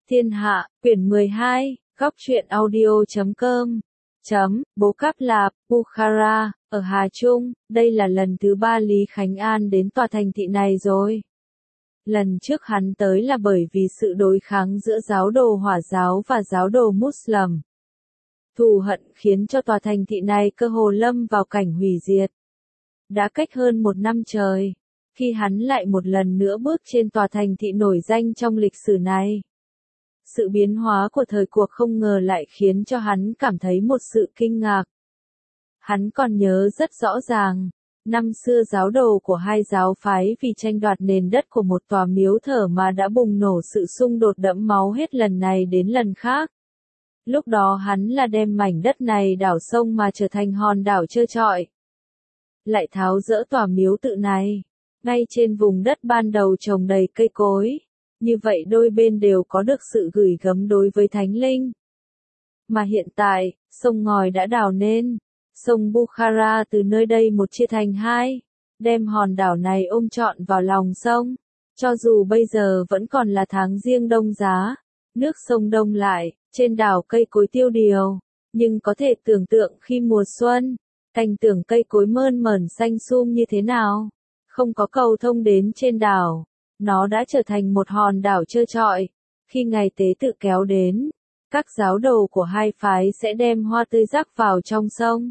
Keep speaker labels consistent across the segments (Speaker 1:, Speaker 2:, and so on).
Speaker 1: Thiên Hạ, quyển 12, góc truyện audio.com. Bố Cáp Lạp, Bukhara, ở Hà Trung, đây là lần thứ 3 Lý Khánh An đến tòa thành thị này rồi. Lần trước hắn tới là bởi vì sự đối kháng giữa giáo đồ Hỏa giáo và giáo đồ Muslim. Thù hận khiến cho tòa thành thị này cơ hồ lâm vào cảnh hủy diệt. Đã cách hơn 1 năm trời, khi hắn lại một lần nữa bước trên tòa thành thị nổi danh trong lịch sử này. Sự biến hóa của thời cuộc không ngờ lại khiến cho hắn cảm thấy một sự kinh ngạc. Hắn còn nhớ rất rõ ràng, năm xưa giáo đồ của hai giáo phái vì tranh đoạt nền đất của một tòa miếu thờ mà đã bùng nổ sự xung đột đẫm máu hết lần này đến lần khác. Lúc đó hắn là đem mảnh đất này đảo sông mà trở thành hòn đảo trơ trọi. Lại tháo dỡ tòa miếu tự này, ngay trên vùng đất ban đầu trồng đầy cây cối. Như vậy đôi bên đều có được sự gửi gắm đối với thánh linh. Mà hiện tại, sông ngòi đã đào nên, sông Bukhara từ nơi đây một chia thành hai, đem hòn đảo này ôm trọn vào lòng sông. Cho dù bây giờ vẫn còn là tháng giêng đông giá, nước sông đông lại, trên đảo cây cối tiêu điều, nhưng có thể tưởng tượng khi mùa xuân, cảnh tượng cây cối mơn mởn xanh sum như thế nào. Không có cầu thông đến trên đảo. Nó đã trở thành một hòn đảo trơ trọi. Khi ngày tế tự kéo đến, các giáo đồ của hai phái sẽ đem hoa tươi rắc vào trong sông.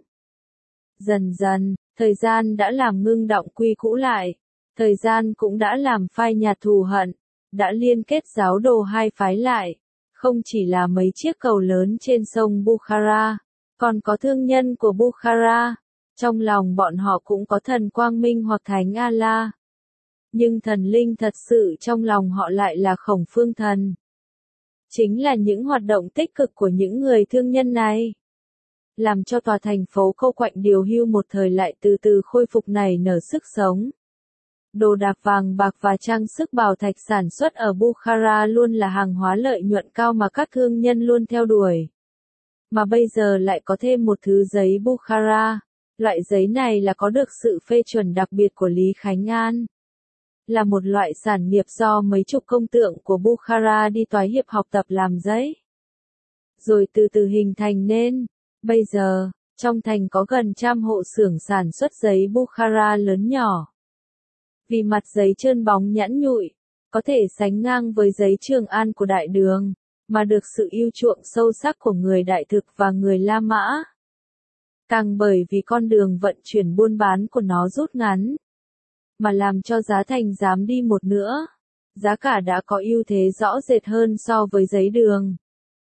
Speaker 1: Dần dần, thời gian đã làm ngưng đọng quy cũ lại. Thời gian cũng đã làm phai nhạt thù hận, đã liên kết giáo đồ hai phái lại. Không chỉ là mấy chiếc cầu lớn trên sông Bukhara, còn có thương nhân của Bukhara. Trong lòng bọn họ cũng có thần Quang Minh hoặc Thánh Allah. Nhưng thần linh thật sự trong lòng họ lại là Khổng Phương Thần. Chính là những hoạt động tích cực của những người thương nhân này, làm cho tòa thành phố Câu Quạnh điều hưu một thời lại từ từ khôi phục nảy nở sức sống. Đồ đạc vàng bạc và trang sức bảo thạch sản xuất ở Bukhara luôn là hàng hóa lợi nhuận cao mà các thương nhân luôn theo đuổi. Mà bây giờ lại có thêm một thứ giấy Bukhara. Loại giấy này là có được sự phê chuẩn đặc biệt của Lý Khánh An. Là một loại sản nghiệp do mấy chục công tượng của Bukhara đi toái hiệp học tập làm giấy. Rồi từ từ hình thành nên, bây giờ, trong thành có gần 100 hộ xưởng sản xuất giấy Bukhara lớn nhỏ. Vì mặt giấy trơn bóng nhẵn nhụi, có thể sánh ngang với giấy Trường An của Đại Đường, mà được sự yêu chuộng sâu sắc của người Đại Thực và người La Mã. Càng bởi vì con đường vận chuyển buôn bán của nó rút ngắn, mà làm cho giá thành giảm đi một nữa. Giá cả đã có ưu thế rõ rệt hơn so với giấy đường.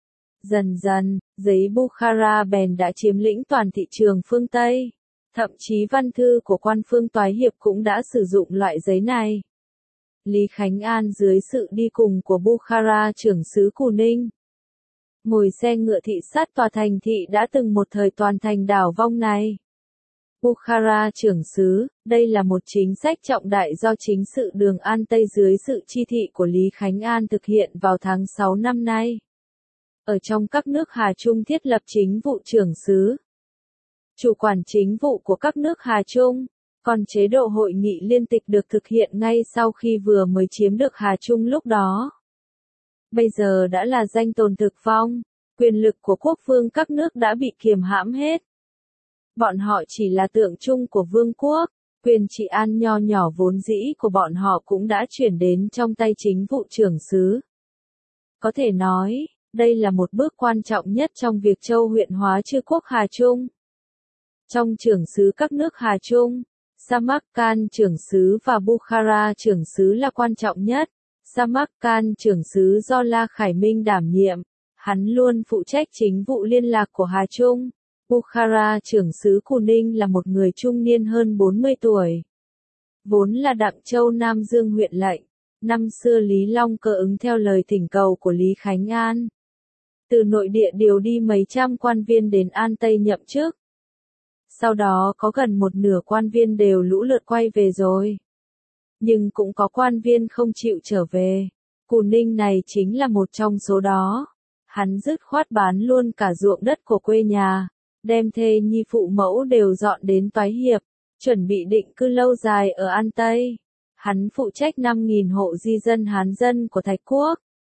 Speaker 1: Dần dần, giấy Bukhara bèn đã chiếm lĩnh toàn thị trường phương Tây. Thậm chí văn thư của quan phương toái hiệp cũng đã sử dụng loại giấy này. Lý Khánh An dưới sự đi cùng của Bukhara trưởng xứ Cù Ninh, ngồi xe ngựa thị sát tòa thành thị đã từng một thời toàn thành đảo vong này. Bukhara trưởng xứ, đây là một chính sách trọng đại do chính sự Đường An Tây dưới sự chi thị của Lý Khánh An thực hiện vào tháng 6 năm nay. Ở trong các nước Hà Trung thiết lập chính vụ trưởng xứ, chủ quản chính vụ của các nước Hà Trung, còn chế độ hội nghị liên tịch được thực hiện ngay sau khi vừa mới chiếm được Hà Trung lúc đó. Bây giờ đã là danh tồn thực vong, quyền lực của quốc vương các nước đã bị kiềm hãm hết. Bọn họ chỉ là tượng trưng của vương quốc, quyền trị an nho nhỏ vốn dĩ của bọn họ cũng đã chuyển đến trong tay chính vụ trưởng xứ. Có thể nói, đây là một bước quan trọng nhất trong việc châu huyện hóa chư quốc Hà Trung. Trong trưởng xứ các nước Hà Trung, Samarkand trưởng xứ và Bukhara trưởng xứ là quan trọng nhất. Samarkand trưởng xứ do La Khải Minh đảm nhiệm, hắn luôn phụ trách chính vụ liên lạc của Hà Trung. Bukhara trưởng xứ Cù Ninh là một người trung niên hơn 40 tuổi. Vốn là Đặng Châu Nam Dương huyện lệnh. Năm xưa Lý Long Cơ ứng theo lời thỉnh cầu của Lý Khánh An. Từ nội địa điều đi mấy trăm quan viên đến An Tây nhậm chức. Sau đó có gần một nửa quan viên đều lũ lượt quay về rồi. Nhưng cũng có quan viên không chịu trở về. Cù Ninh này chính là một trong số đó. Hắn dứt khoát bán luôn cả ruộng đất của quê nhà, đem thê nhi phụ mẫu đều dọn đến toái hiệp, chuẩn bị định cư lâu dài ở An Tây. Hắn phụ trách 5.000 hộ di dân Hán dân của Thạch Quốc.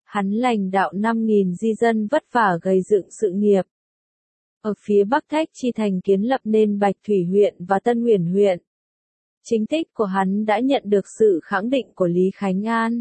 Speaker 1: Hắn lãnh đạo 5.000 di dân vất vả gây dựng sự nghiệp. Ở phía Bắc Thách Chi Thành kiến lập nên Bạch Thủy huyện và Tân Uyển huyện. Chính tích của hắn đã nhận được sự khẳng định của Lý Khánh An.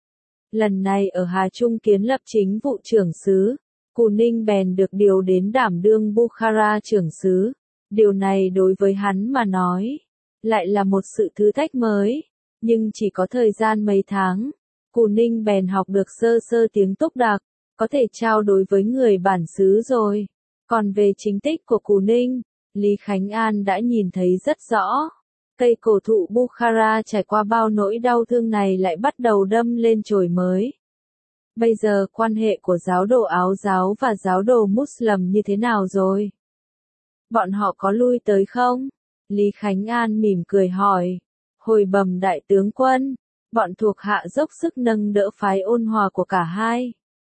Speaker 1: Lần này ở Hà Trung kiến lập chính vụ trưởng xứ, Cù Ninh bèn được điều đến đảm đương Bukhara trưởng xứ. Điều này đối với hắn mà nói, lại là một sự thử thách mới, nhưng chỉ có thời gian mấy tháng. Cù Ninh bèn học được sơ sơ tiếng Túc Đạc, có thể trao đổi với người bản xứ rồi. Còn về chính tích của Cù Ninh, Lý Khánh An đã nhìn thấy rất rõ. Cây cổ thụ Bukhara trải qua bao nỗi đau thương này lại bắt đầu đâm lên chồi mới. Bây giờ quan hệ của giáo đồ Áo giáo và giáo đồ Muslim như thế nào rồi? Bọn họ có lui tới không? Lý Khánh An mỉm cười hỏi. Hồi bẩm đại tướng quân, bọn thuộc hạ dốc sức nâng đỡ phái ôn hòa của cả hai.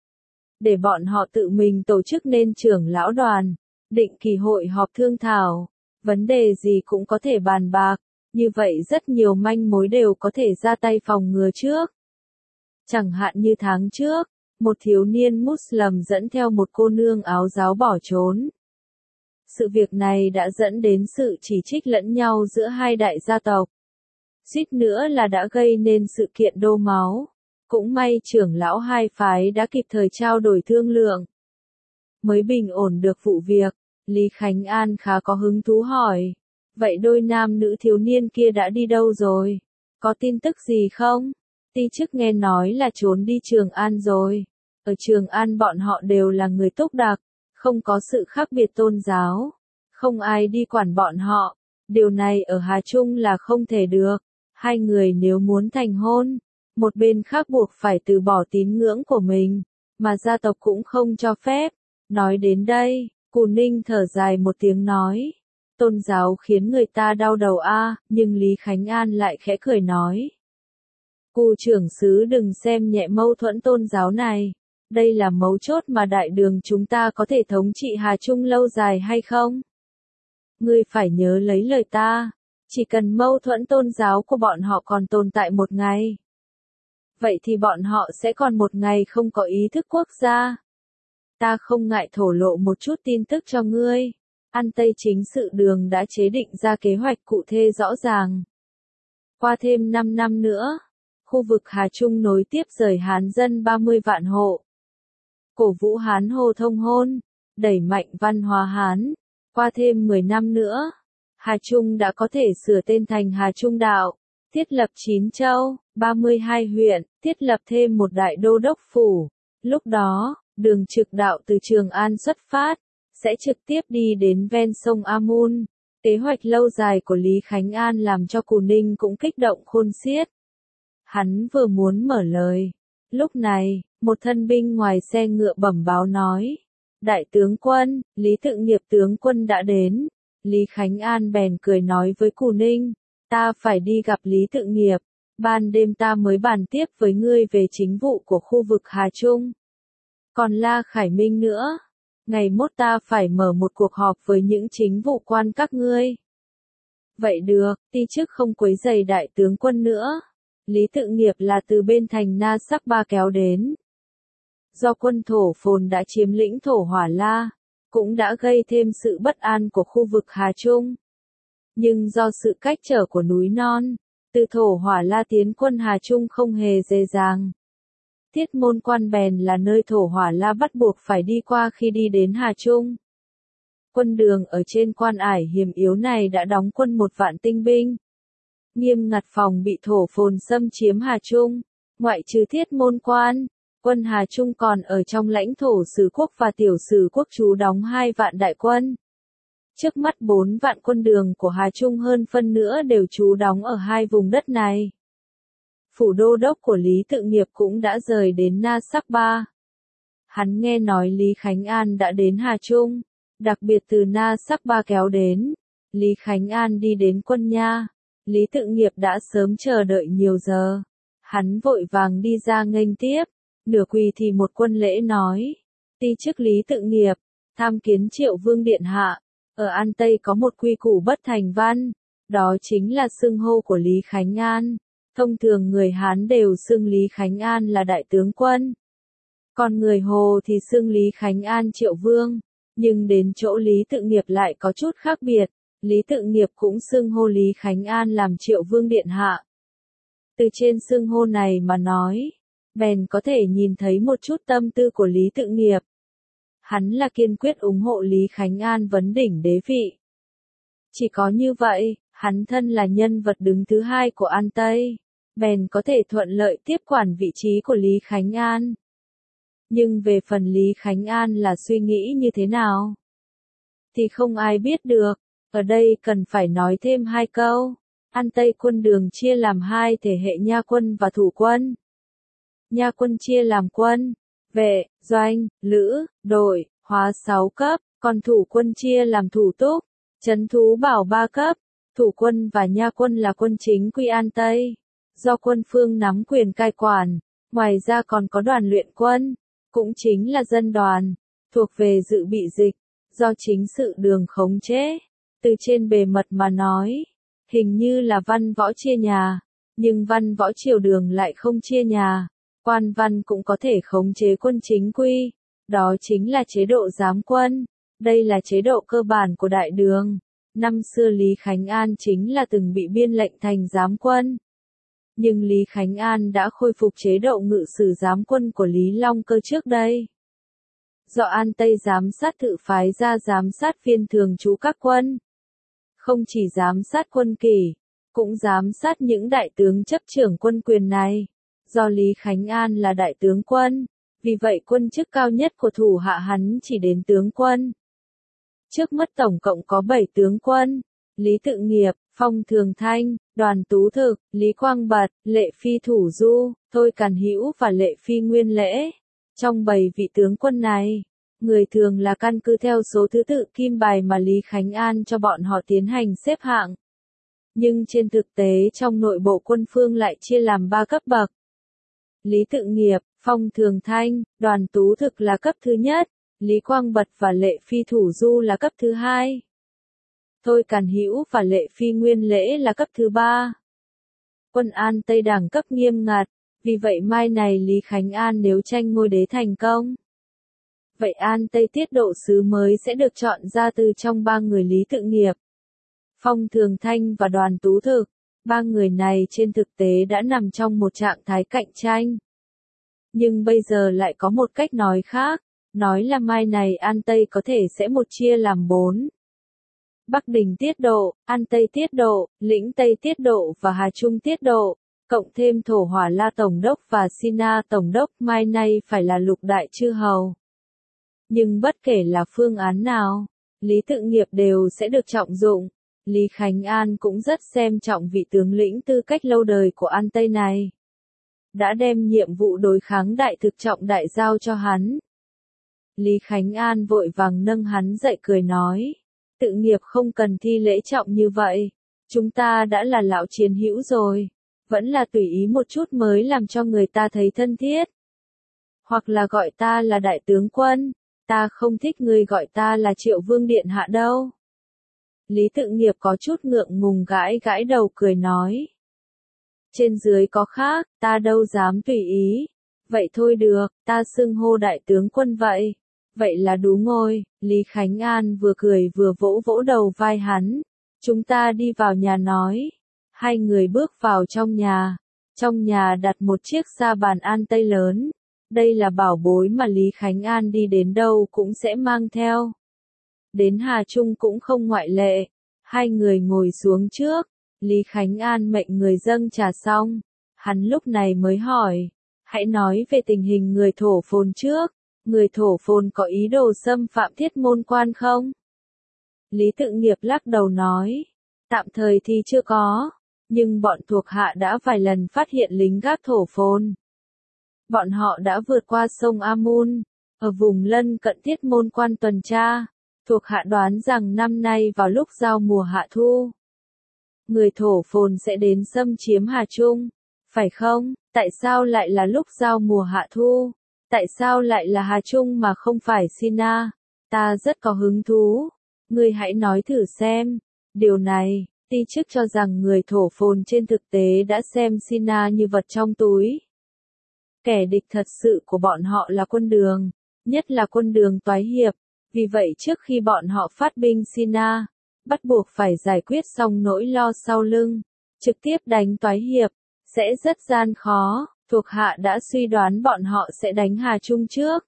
Speaker 1: Để bọn họ tự mình tổ chức nên trưởng lão đoàn, định kỳ hội họp thương thảo, vấn đề gì cũng có thể bàn bạc, như vậy rất nhiều manh mối đều có thể ra tay phòng ngừa trước. Chẳng hạn như tháng trước, một thiếu niên Muslim dẫn theo một cô nương Áo giáo bỏ trốn. Sự việc này đã dẫn đến sự chỉ trích lẫn nhau giữa hai đại gia tộc. Suýt nữa là đã gây nên sự kiện đổ máu. Cũng may trưởng lão hai phái đã kịp thời trao đổi thương lượng. Mới bình ổn được vụ việc, Lý Khánh An khá có hứng thú hỏi. Vậy đôi nam nữ thiếu niên kia đã đi đâu rồi? Có tin tức gì không? Ti chức nghe nói là trốn đi Trường An rồi. Ở Trường An bọn họ đều là người Túc Đạc, không có sự khác biệt tôn giáo. Không ai đi quản bọn họ. Điều này ở Hà Trung là không thể được. Hai người nếu muốn thành hôn, một bên khác buộc phải từ bỏ tín ngưỡng của mình, mà gia tộc cũng không cho phép. Nói đến đây, Cù Ninh thở dài một tiếng nói. Tôn giáo khiến người ta đau đầu nhưng Lý Khánh An lại khẽ cười nói. Cù trưởng xứ đừng xem nhẹ mâu thuẫn tôn giáo này. Đây là mấu chốt mà đại đường chúng ta có thể thống trị Hà Trung lâu dài hay không? Ngươi phải nhớ lấy lời ta. Chỉ cần mâu thuẫn tôn giáo của bọn họ còn tồn tại một ngày. Vậy thì bọn họ sẽ còn một ngày không có ý thức quốc gia. Ta không ngại thổ lộ một chút tin tức cho ngươi. An Tây chính sự đường đã chế định ra kế hoạch cụ thể rõ ràng. Qua thêm 5 năm nữa, khu vực Hà Trung nối tiếp rời Hán dân 30 vạn hộ. Cổ vũ Hán Hồ thông hôn, đẩy mạnh văn hóa Hán. Qua thêm 10 năm nữa, Hà Trung đã có thể sửa tên thành Hà Trung đạo, thiết lập 9 châu, 32 huyện, thiết lập thêm một đại đô đốc phủ. Lúc đó, đường trực đạo từ Trường An xuất phát, sẽ trực tiếp đi đến ven sông Amun. Kế hoạch lâu dài của Lý Khánh An làm cho Cù Ninh cũng kích động khôn xiết. Hắn vừa muốn mở lời. Lúc này, một thân binh ngoài xe ngựa bẩm báo nói. Đại tướng quân, Lý Tự Nghiệp tướng quân đã đến. Lý Khánh An bèn cười nói với Cù Ninh. Ta phải đi gặp Lý Tự Nghiệp. Ban đêm ta mới bàn tiếp với ngươi về chính vụ của khu vực Hà Trung. Còn La Khải Minh nữa. Ngày mốt ta phải mở một cuộc họp với những chính vụ quan các ngươi. Vậy được, ti chức không quấy rầy đại tướng quân nữa. Lý Tự Nghiệp là từ bên thành Na Sắc Ba kéo đến. Do quân thổ phồn đã chiếm lĩnh thổ Hỏa La, cũng đã gây thêm sự bất an của khu vực Hà Trung. Nhưng do sự cách trở của núi non, từ thổ Hỏa La tiến quân Hà Trung không hề dễ dàng. Thiết Môn Quan bèn là nơi thổ Hỏa La bắt buộc phải đi qua khi đi đến Hà Trung. Quân đường ở trên quan ải hiểm yếu này đã đóng quân 1 vạn tinh binh. Nghiêm ngặt phòng bị thổ phồn xâm chiếm Hà Trung. Ngoại trừ Thiết Môn Quan, quân Hà Trung còn ở trong lãnh thổ Sử Quốc và Tiểu Sử Quốc trú đóng 2 vạn đại quân. Trước mắt 4 vạn quân đường của Hà Trung hơn phân nữa đều trú đóng ở hai vùng đất này. Phủ đô đốc của Lý Tự Nghiệp cũng đã rời đến Na Sắc Ba. Hắn nghe nói Lý Khánh An đã đến Hà Trung, đặc biệt từ Na Sắc Ba kéo đến. Lý Khánh An đi đến quân nha. Lý Tự Nghiệp đã sớm chờ đợi nhiều giờ. Hắn vội vàng đi ra nghênh tiếp. Nửa quỳ thì một quân lễ nói. Ti chức Lý Tự Nghiệp, tham kiến Triệu Vương Điện Hạ. Ở An Tây có một quy củ bất thành văn. Đó chính là xưng hô của Lý Khánh An. Thông thường người Hán đều xưng Lý Khánh An là đại tướng quân. Còn người Hồ thì xưng Lý Khánh An Triệu Vương, nhưng đến chỗ Lý Tự Nghiệp lại có chút khác biệt, Lý Tự Nghiệp cũng xưng hô Lý Khánh An làm Triệu Vương Điện Hạ. Từ trên xưng hô này mà nói, bèn có thể nhìn thấy một chút tâm tư của Lý Tự Nghiệp. Hắn là kiên quyết ủng hộ Lý Khánh An vấn đỉnh đế vị. Chỉ có như vậy, hắn thân là nhân vật đứng thứ hai của An Tây, bèn có thể thuận lợi tiếp quản vị trí của Lý Khánh An. Nhưng về phần Lý Khánh An là suy nghĩ như thế nào, thì không ai biết được. Ở đây cần phải nói thêm hai câu. An Tây quân đường chia làm hai thể hệ nha quân và thủ quân. Nha quân chia làm quân, vệ, doanh, lữ, đội, hóa 6 cấp, còn thủ quân chia làm thủ túc, trấn thú bảo 3 cấp. Thủ quân và nha quân là quân chính quy An Tây, do quân phương nắm quyền cai quản. Ngoài ra còn có đoàn luyện quân, cũng chính là dân đoàn, thuộc về dự bị dịch, do chính sự đường khống chế. Từ trên bề mật mà nói, hình như là văn võ chia nhà, nhưng văn võ triều đường lại không chia nhà. Quan văn cũng có thể khống chế quân chính quy, đó chính là chế độ giám quân. Đây là chế độ cơ bản của đại đường. Năm xưa Lý Khánh An chính là từng bị biên lệnh thành giám quân. Nhưng Lý Khánh An đã khôi phục chế độ ngự sử giám quân của Lý Long Cơ trước đây. Do An Tây giám sát tự phái ra giám sát viên thường trú các quân. Không chỉ giám sát quân kỷ, cũng giám sát những đại tướng chấp trưởng quân quyền này. Do Lý Khánh An là đại tướng quân, vì vậy quân chức cao nhất của thủ hạ hắn chỉ đến tướng quân. Trước mắt tổng cộng có 7 tướng quân: Lý Tự Nghiệp, Phong Thường Thanh, Đoàn Tú Thực, Lý Quang Bật, Lệ Phi Thủ Du, Thôi Càn Hữu và Lệ Phi Nguyên Lễ. Trong 7 vị tướng quân này, người thường là căn cứ theo số thứ tự kim bài mà Lý Khánh An cho bọn họ tiến hành xếp hạng. Nhưng trên thực tế trong nội bộ quân phương lại chia làm 3 cấp bậc. Lý Tự Nghiệp, Phong Thường Thanh, Đoàn Tú Thực là cấp thứ nhất, Lý Quang Bật và Lệ Phi Thủ Du là cấp thứ hai. Thôi Càn Hữu và Lệ Phi Nguyên Lễ là cấp thứ ba. Quân An Tây đẳng cấp nghiêm ngặt, vì vậy mai này Lý Khánh An nếu tranh ngôi đế thành công, vậy An Tây tiết độ sứ mới sẽ được chọn ra từ trong 3 người Lý Tự Nghiệp, Phong Thường Thanh và Đoàn Tú Thực. 3 người này trên thực tế đã nằm trong một trạng thái cạnh tranh. Nhưng bây giờ lại có một cách nói khác, nói là mai này An Tây có thể sẽ một chia làm 4. Bắc Đình tiết độ, An Tây tiết độ, Lĩnh Tây tiết độ và Hà Trung tiết độ, cộng thêm Thổ Hỏa La Tổng đốc và Sina Tổng đốc mai nay phải là lục đại chư hầu. Nhưng bất kể là phương án nào, Lý Tự Nghiệp đều sẽ được trọng dụng. Lý Khánh An cũng rất xem trọng vị tướng lĩnh tư cách lâu đời của An Tây này. Đã đem nhiệm vụ đối kháng đại thực trọng đại giao cho hắn. Lý Khánh An vội vàng nâng hắn dậy cười nói: Tự Nghiệp không cần thi lễ trọng như vậy. Chúng ta đã là lão chiến hữu rồi. Vẫn là tùy ý một chút mới làm cho người ta thấy thân thiết. Hoặc là gọi ta là đại tướng quân. Ta không thích người gọi ta là Triệu Vương Điện Hạ đâu. Lý Tự Nghiệp có chút ngượng ngùng gãi gãi đầu cười nói: Trên dưới có khác, ta đâu dám tùy ý. Vậy thôi được, ta xưng hô đại tướng quân vậy. Vậy là đúng rồi. Lý Khánh An vừa cười vừa vỗ vỗ đầu vai hắn. Chúng ta đi vào nhà nói. Hai người bước vào trong nhà. Trong nhà đặt một chiếc sa bàn An Tây lớn. Đây là bảo bối mà Lý Khánh An đi đến đâu cũng sẽ mang theo. Đến Hà Trung cũng không ngoại lệ. Hai người ngồi xuống trước. Lý Khánh An mệnh người dâng trà xong. Hắn lúc này mới hỏi: Hãy nói về tình hình người thổ phồn trước. Người thổ phồn có ý đồ xâm phạm Thiết Môn Quan không? Lý Tự Nghiệp lắc đầu nói: Tạm thời thì chưa có. Nhưng bọn thuộc hạ đã vài lần phát hiện lính gác thổ phồn. Bọn họ đã vượt qua sông Amun, ở vùng lân cận Thiết Môn Quan tuần tra. Thuộc hạ đoán rằng năm nay vào lúc giao mùa hạ thu, người thổ phồn sẽ đến xâm chiếm Hà Trung. Phải không? Tại sao lại là lúc giao mùa hạ thu? Tại sao lại là Hà Trung mà không phải Sina? Ta rất có hứng thú. Ngươi hãy nói thử xem. Điều này, ti chức cho rằng người thổ phồn trên thực tế đã xem Sina như vật trong túi. Kẻ địch thật sự của bọn họ là quân Đường, nhất là quân Đường toái hiệp. Vì vậy trước khi bọn họ phát binh Sina, bắt buộc phải giải quyết xong nỗi lo sau lưng, trực tiếp đánh toái hiệp, sẽ rất gian khó. Thuộc hạ đã suy đoán bọn họ sẽ đánh Hà Trung trước,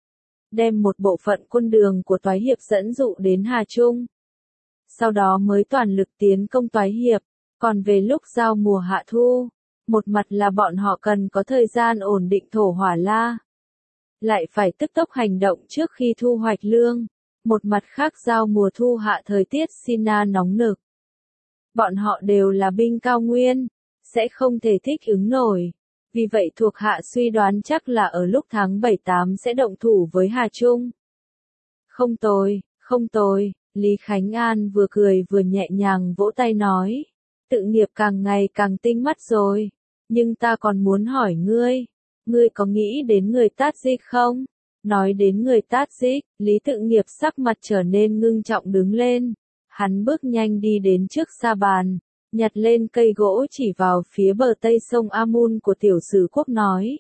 Speaker 1: đem một bộ phận quân Đường của toái hiệp dẫn dụ đến Hà Trung, sau đó mới toàn lực tiến công toái hiệp. Còn về lúc giao mùa hạ thu, một mặt là bọn họ cần có thời gian ổn định thổ hỏa la, lại phải tức tốc hành động trước khi thu hoạch lương. Một mặt khác giao mùa thu hạ thời tiết Sina nóng nực, bọn họ đều là binh cao nguyên, sẽ không thể thích ứng nổi. Vì vậy thuộc hạ suy đoán chắc là ở lúc tháng 7-8 sẽ động thủ với Hà Trung. Không tồi, không tồi, Lý Khánh An vừa cười vừa nhẹ nhàng vỗ tay nói. Tự nghiệp càng ngày càng tinh mắt rồi. Nhưng ta còn muốn hỏi ngươi có nghĩ đến người Tajik không? Nói đến người Tajik, Lý Tự Nghiệp sắc mặt trở nên ngưng trọng đứng lên. Hắn bước nhanh đi đến trước sa bàn, nhặt lên cây gỗ chỉ vào phía bờ tây sông Amun của tiểu sử quốc nói.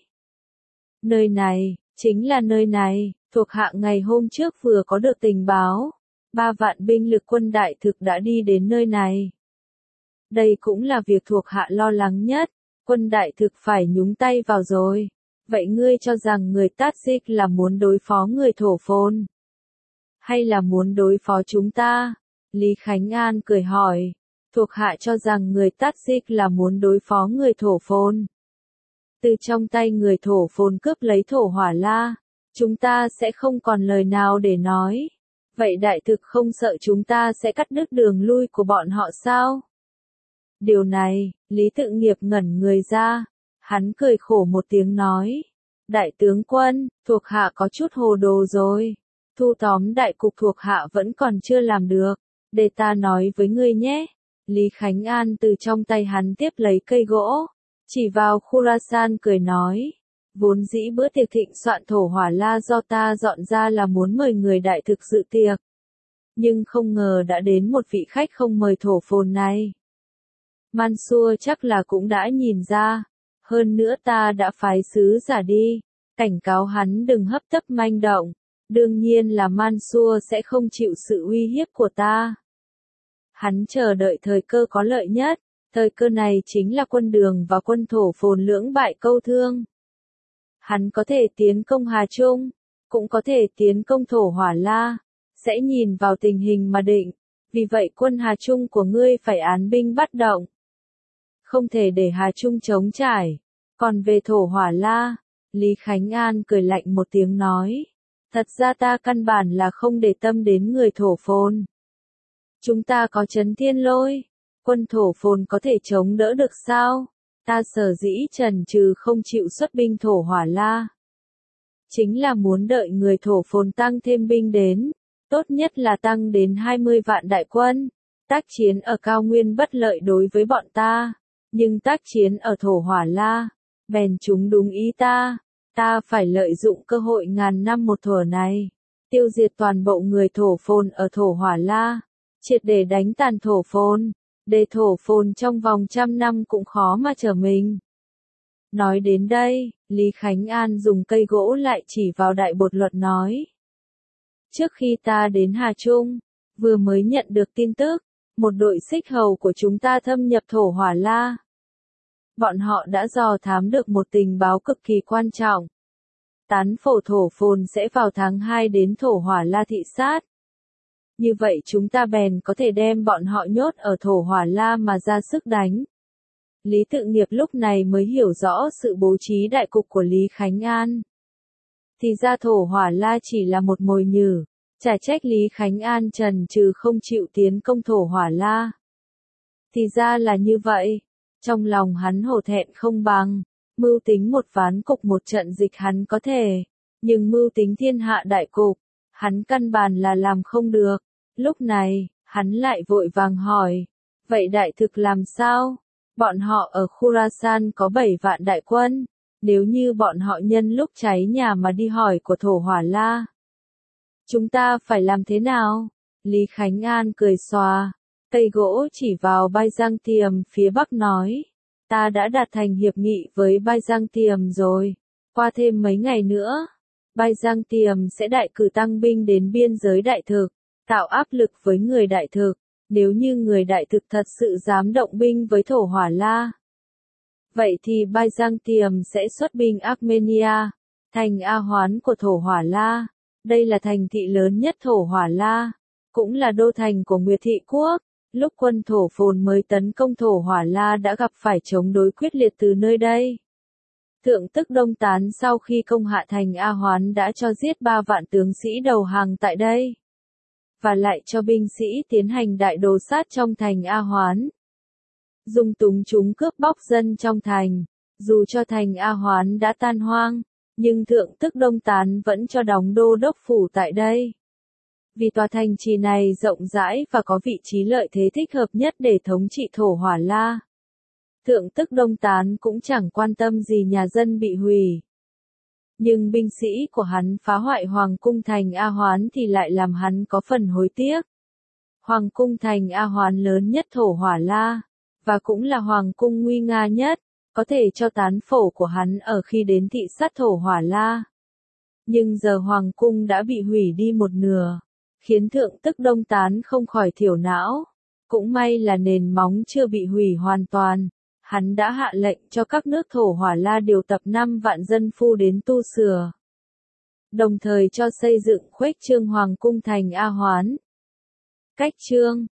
Speaker 1: Nơi này, chính là nơi này, thuộc hạ ngày hôm trước vừa có được tình báo. 3 vạn binh lực quân đại thực đã đi đến nơi này. Đây cũng là việc thuộc hạ lo lắng nhất, quân đại thực phải nhúng tay vào rồi. Vậy ngươi cho rằng người Tajik là muốn đối phó người thổ phồn? Hay là muốn đối phó chúng ta? Lý Khánh An cười hỏi. Thuộc hạ cho rằng người Tajik là muốn đối phó người thổ phồn. Từ trong tay người thổ phồn cướp lấy thổ hỏa la, chúng ta sẽ không còn lời nào để nói. Vậy đại thực không sợ chúng ta sẽ cắt đứt đường lui của bọn họ sao? Điều này, Lý Tự Nghiệp ngẩn người ra. Hắn cười khổ một tiếng nói. Đại tướng quân, thuộc hạ có chút hồ đồ rồi. Thu tóm đại cục thuộc hạ vẫn còn chưa làm được. Để ta nói với ngươi nhé. Lý Khánh An từ trong tay hắn tiếp lấy cây gỗ, chỉ vào Khurasan cười nói. Vốn dĩ bữa tiệc thịnh soạn thổ hỏa la do ta dọn ra là muốn mời người đại thực dự tiệc. Nhưng không ngờ đã đến một vị khách không mời thổ phồn này. Mansur chắc là cũng đã nhìn ra. Hơn nữa ta đã phái sứ giả đi, cảnh cáo hắn đừng hấp tấp manh động. Đương nhiên là Mansur sẽ không chịu sự uy hiếp của ta. Hắn chờ đợi thời cơ có lợi nhất. Thời cơ này chính là quân Đường và quân thổ phồn lưỡng bại câu thương. Hắn có thể tiến công Hà Trung, cũng có thể tiến công thổ hỏa la, sẽ nhìn vào tình hình mà định. Vì vậy quân Hà Trung của ngươi phải án binh bắt động. Không thể để Hà Trung trống trải. Còn về thổ hỏa la, Lý Khánh An cười lạnh một tiếng nói. Thật ra ta căn bản là không để tâm đến người thổ phồn. Chúng ta có Trấn Thiên Lôi, quân thổ phồn có thể chống đỡ được sao? Ta sở dĩ chần chừ không chịu xuất binh thổ hỏa la. Chính là muốn đợi người thổ phồn tăng thêm binh đến, tốt nhất là tăng đến 20 vạn đại quân. Tác chiến ở cao nguyên bất lợi đối với bọn ta, nhưng tác chiến ở thổ hỏa la, bèn chúng đúng ý ta. Ta phải lợi dụng cơ hội ngàn năm một thuở này, tiêu diệt toàn bộ người thổ phồn ở thổ hỏa la, triệt để đánh tàn thổ phồn, để thổ phồn trong vòng 100 năm cũng khó mà trở mình. Nói đến đây, Lý Khánh An dùng cây gỗ lại chỉ vào đại bột luật nói. Trước khi ta đến Hà Trung, vừa mới nhận được tin tức, một đội xích hầu của chúng ta thâm nhập thổ hỏa la. Bọn họ đã dò thám được một tình báo cực kỳ quan trọng. Tán phổ thổ phồn sẽ vào tháng 2 đến thổ hỏa la thị sát. Như vậy chúng ta bèn có thể đem bọn họ nhốt ở thổ hỏa la mà ra sức đánh. Lý Tự Nghiệp lúc này mới hiểu rõ sự bố trí đại cục của Lý Khánh An. Thì ra thổ hỏa la chỉ là một mồi nhử, chả trách Lý Khánh An chần chừ không chịu tiến công thổ hỏa la. Thì ra là như vậy, trong lòng hắn hổ thẹn không bằng, mưu tính một ván cục một trận dịch hắn có thể, nhưng mưu tính thiên hạ đại cục, hắn căn bản là làm không được. Lúc này, hắn lại vội vàng hỏi, vậy đại thực làm sao? Bọn họ ở Khurasan có 7 vạn đại quân, nếu như bọn họ nhân lúc cháy nhà mà đi hỏi của thổ hỏa la. Chúng ta phải làm thế nào? Lý Khánh An cười xòa, cây gỗ chỉ vào Byzantium phía bắc nói, ta đã đạt thành hiệp nghị với Byzantium rồi, Qua thêm mấy ngày nữa, Byzantium sẽ đại cử tăng binh đến biên giới Đại Thực, tạo áp lực với người Đại Thực, nếu như người Đại Thực thật sự dám động binh với Thổ Hỏa La. Vậy thì Byzantium sẽ xuất binh Armenia, thành A Hoán của Thổ Hỏa La. Đây là thành thị lớn nhất Thổ Hỏa La, cũng là đô thành của Nguyệt Thị Quốc. Lúc quân Thổ Phồn mới tấn công Thổ Hỏa La đã gặp phải chống đối quyết liệt từ nơi đây. Thượng Tức Đông Tán sau khi công hạ thành A Hoán đã cho giết 3 vạn tướng sĩ đầu hàng tại đây, và lại cho binh sĩ tiến hành đại đồ sát trong thành A Hoán. Dung túng chúng cướp bóc dân trong thành, dù cho thành A Hoán đã tan hoang, nhưng Thượng Tức Đông Tán vẫn cho đóng đô đốc phủ tại đây. Vì tòa thành trì này rộng rãi và có vị trí lợi thế thích hợp nhất để thống trị Thổ Hỏa La. Thượng Tức Đông Tán cũng chẳng quan tâm gì nhà dân bị hủy. Nhưng binh sĩ của hắn phá hoại Hoàng cung thành A Hoán thì lại làm hắn có phần hối tiếc. Hoàng cung thành A Hoán lớn nhất Thổ Hỏa La, và cũng là hoàng cung nguy nga nhất, có thể cho tán phổ của hắn ở khi đến thị sát Thổ Hỏa La. Nhưng giờ hoàng cung đã bị hủy đi một nửa, khiến Thượng Tức Đông Tán không khỏi thiểu não. Cũng may là nền móng chưa bị hủy hoàn toàn. Hắn đã hạ lệnh cho các nước Thổ Hỏa La điều tập 5 vạn dân phu đến tu sửa, đồng thời cho xây dựng khuếch trương hoàng cung thành A Hoán. Cách trương